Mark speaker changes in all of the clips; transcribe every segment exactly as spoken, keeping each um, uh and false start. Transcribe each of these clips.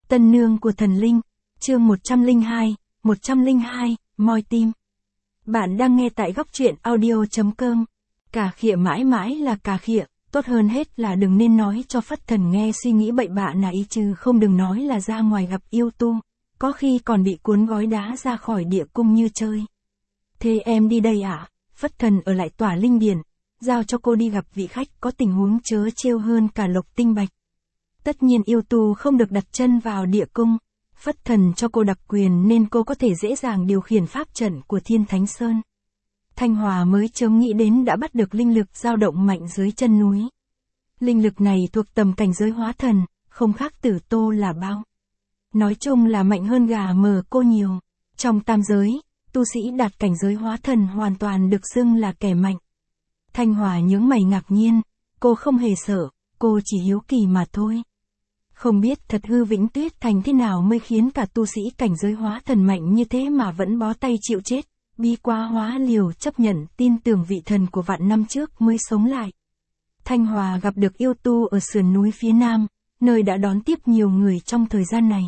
Speaker 1: Tân nương của thần linh, chương một trăm lẻ hai, một trăm lẻ hai, moi tim. Bạn đang nghe tại góc truyện audio chấm com. Cà khịa mãi mãi là cà khịa, tốt hơn hết là đừng nên nói cho Phất Thần nghe suy nghĩ bậy bạ nà ý, chứ không đừng nói là ra ngoài gặp yêu tu, có khi còn bị cuốn gói đá ra khỏi địa cung như chơi. Thế em đi đây ạ? À? Phất Thần ở lại tỏa linh điển, giao cho cô đi gặp vị khách có tình huống trớ trêu hơn cả Lộc Tinh Bạch. Tất nhiên yêu tu không được đặt chân vào địa cung, Phất Thần cho cô đặc quyền nên cô có thể dễ dàng điều khiển pháp trận của Thiên Thánh Sơn. Thanh Hòa mới chớm nghĩ đến đã bắt được linh lực dao động mạnh dưới chân núi. Linh lực này thuộc tầm cảnh giới hóa thần, không khác Tử Tô là bao. Nói chung là mạnh hơn gà mờ cô nhiều. Trong tam giới, tu sĩ đạt cảnh giới hóa thần hoàn toàn được xưng là kẻ mạnh. Thanh Hòa nhướng mày ngạc nhiên, cô không hề sợ, cô chỉ hiếu kỳ mà thôi. Không biết thật hư Vĩnh Tuyết Thành thế nào mới khiến cả tu sĩ cảnh giới hóa thần mạnh như thế mà vẫn bó tay chịu chết, bi quá hóa liều chấp nhận tin tưởng vị thần của vạn năm trước mới sống lại. Thanh Hòa gặp được yêu tu ở sườn núi phía nam, nơi đã đón tiếp nhiều người trong thời gian này.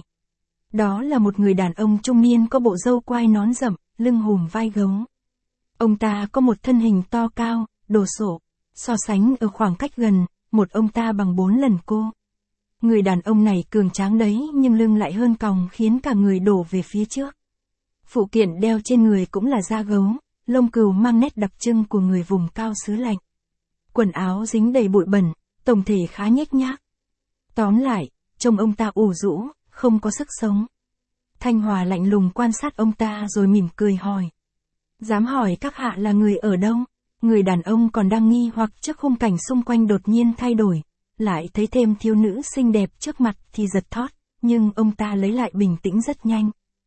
Speaker 1: Đó là một người đàn ông trung niên có bộ râu quai nón rậm, lưng hùm vai gấu. Ông ta có một thân hình to cao, đồ sộ, so sánh ở khoảng cách gần, một ông ta bằng bốn lần cô. Người đàn ông này cường tráng đấy nhưng lưng lại hơn còng khiến cả người đổ về phía trước. Phụ kiện đeo trên người cũng là da gấu, lông cừu mang nét đặc trưng của người vùng cao xứ lạnh. Quần áo dính đầy bụi bẩn, tổng thể khá nhếch nhác. Tóm lại, trông ông ta ủ rũ, không có sức sống. Thanh Hòa lạnh lùng quan sát ông ta rồi mỉm cười hỏi. Dám hỏi các hạ là người ở đâu? Người đàn ông còn đang nghi hoặc trước khung cảnh xung quanh đột nhiên thay đổi. Lại thấy thêm thiếu nữ xinh đẹp trước mặt thì giật thót, nhưng ông ta lấy lại bình tĩnh rất nhanh.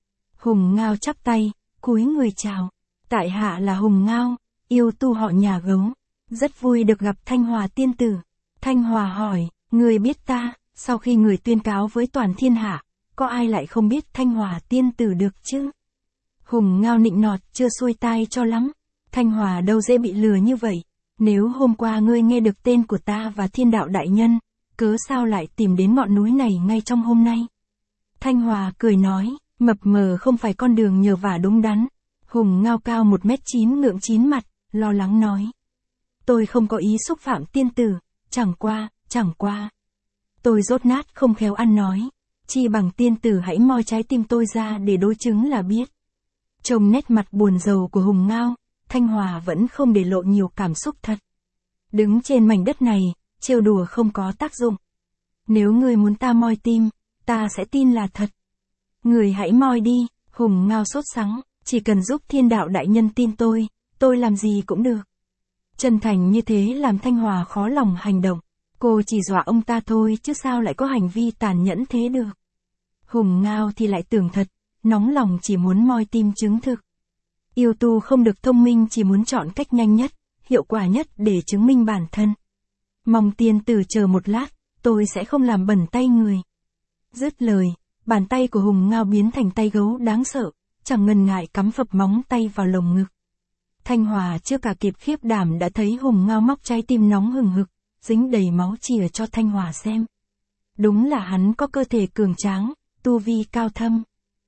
Speaker 1: Hùng Ngao chắp tay, cúi người chào. Tại hạ là Hùng Ngao, yêu tu họ nhà gấu. Rất vui được gặp Thanh Hòa tiên tử. Thanh Hòa hỏi, người biết ta? Sau khi người tuyên cáo với toàn thiên hạ, có ai lại không biết Thanh Hòa tiên tử được chứ? Hùng Ngao nịnh nọt chưa xuôi tai cho lắm. Thanh Hòa đâu dễ bị lừa như vậy. Nếu hôm qua ngươi nghe được tên của ta và Thiên Đạo Đại Nhân, cớ sao lại tìm đến ngọn núi này ngay trong hôm nay? Thanh Hòa cười nói, mập mờ không phải con đường nhờ vả đúng đắn. Hùng Ngao cao một mét chín ngượng chín mặt, lo lắng nói. Tôi không có ý xúc phạm tiên tử, chẳng qua, chẳng qua. Tôi dốt nát không khéo ăn nói, chi bằng tiên tử hãy moi trái tim tôi ra để đối chứng là biết. Trông nét mặt buồn rầu của Hùng Ngao, Thanh Hòa vẫn không để lộ nhiều cảm xúc thật. Đứng trên mảnh đất này, trêu đùa không có tác dụng. Nếu ngươi muốn ta moi tim, ta sẽ tin là thật. Người hãy moi đi, Hùng Ngao sốt sắng, chỉ cần giúp Thiên Đạo Đại Nhân tin tôi, tôi làm gì cũng được. Chân thành như thế làm Thanh Hòa khó lòng hành động. Cô chỉ dọa ông ta thôi chứ sao lại có hành vi tàn nhẫn thế được. Hùng Ngao thì lại tưởng thật, nóng lòng chỉ muốn moi tim chứng thực. Yêu tu không được thông minh chỉ muốn chọn cách nhanh nhất, hiệu quả nhất để chứng minh bản thân. Mong tiên tử chờ một lát, tôi sẽ không làm bẩn tay người. Dứt lời, bàn tay của Hùng Ngao biến thành tay gấu đáng sợ, chẳng ngần ngại cắm phập móng tay vào lồng ngực. Thanh Hòa chưa cả kịp khiếp đảm đã thấy Hùng Ngao móc trái tim nóng hừng hực, dính đầy máu chìa cho Thanh Hòa xem. Đúng là hắn có cơ thể cường tráng, tu vi cao thâm.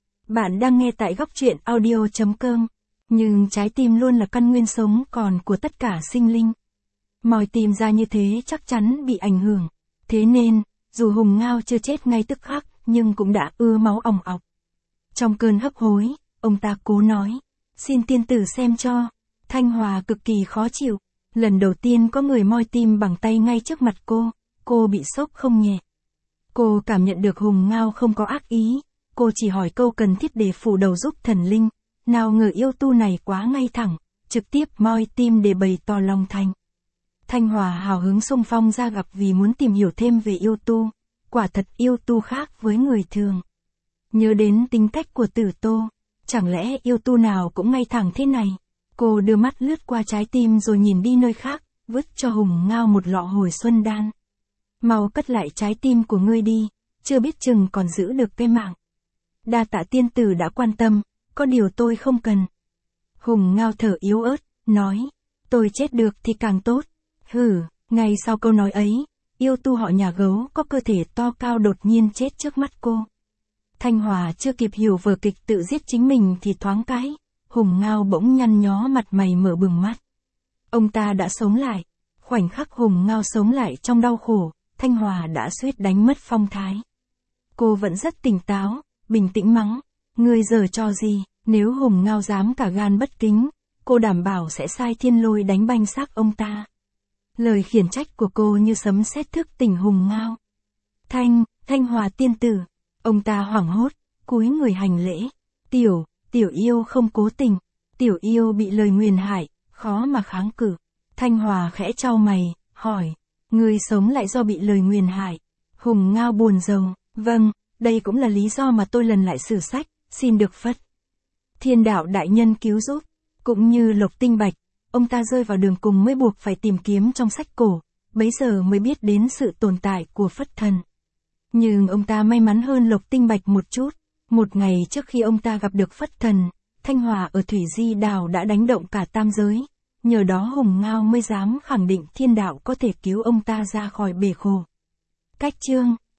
Speaker 1: Bạn đang nghe tại góc truyện audio chấm com. Nhưng trái tim luôn là căn nguyên sống còn của tất cả sinh linh. Moi tim ra như thế chắc chắn bị ảnh hưởng. Thế nên, dù Hùng Ngao chưa chết ngay tức khắc, nhưng cũng đã ưa máu òng ọc. Trong cơn hấp hối, ông ta cố nói, xin tiên tử xem cho. Thanh Hòa cực kỳ khó chịu. Lần đầu tiên có người moi tim bằng tay ngay trước mặt cô, cô bị sốc không nhẹ. Cô cảm nhận được Hùng Ngao không có ác ý, cô chỉ hỏi câu cần thiết để phủ đầu giúp thần linh. Nào ngờ yêu tu này quá ngay thẳng, trực tiếp moi tim để bày tỏ lòng thành. Thanh Hòa hào hứng xung phong ra gặp vì muốn tìm hiểu thêm về yêu tu. Quả thật yêu tu khác với người thường. Nhớ đến tính cách của Tử Tô, chẳng lẽ yêu tu nào cũng ngay thẳng thế này? Cô đưa mắt lướt qua trái tim rồi nhìn đi nơi khác, vứt cho Hùng Ngao một lọ hồi xuân đan. Mau cất lại trái tim của ngươi đi, chưa biết chừng còn giữ được cái mạng. Đa tạ tiên tử đã quan tâm. Có điều tôi không cần. Hùng Ngao thở yếu ớt, nói, tôi chết được thì càng tốt. Hừ, ngay sau câu nói ấy, yêu tu họ nhà gấu có cơ thể to cao đột nhiên chết trước mắt cô. Thanh Hòa chưa kịp hiểu vở kịch tự giết chính mình thì thoáng cái, Hùng Ngao bỗng nhăn nhó mặt mày mở bừng mắt. Ông ta đã sống lại. Khoảnh khắc Hùng Ngao sống lại trong đau khổ, Thanh Hòa đã suýt đánh mất phong thái. Cô vẫn rất tỉnh táo, bình tĩnh mắng, ngươi giở trò gì, nếu Hùng Ngao dám cả gan bất kính, cô đảm bảo sẽ sai thiên lôi đánh banh xác ông ta. Lời khiển trách của cô như sấm sét thức tỉnh Hùng Ngao. Thanh, Thanh Hòa tiên tử. Ông ta hoảng hốt, cúi người hành lễ. Tiểu, tiểu yêu không cố tình. Tiểu yêu bị lời nguyền hại, khó mà kháng cự. Thanh Hòa khẽ trao mày, hỏi, ngươi sống lại do bị lời nguyền hại. Hùng Ngao buồn rầu, vâng, đây cũng là lý do mà tôi lần lại sử sách, xin được phất. Thiên đạo đại nhân cứu giúp, cũng như Lộc Tinh Bạch, ông ta rơi vào đường cùng mới buộc phải tìm kiếm trong sách cổ, bấy giờ mới biết đến sự tồn tại của Phất Thần. Nhưng ông ta may mắn hơn Lộc Tinh Bạch một chút, một ngày trước khi ông ta gặp được Phất Thần, Thanh Hòa ở Thủy Di Đào đã đánh động cả tam giới, nhờ đó Hùng Ngao mới dám khẳng định thiên đạo có thể cứu ông ta ra khỏi bể khổ. Cách chương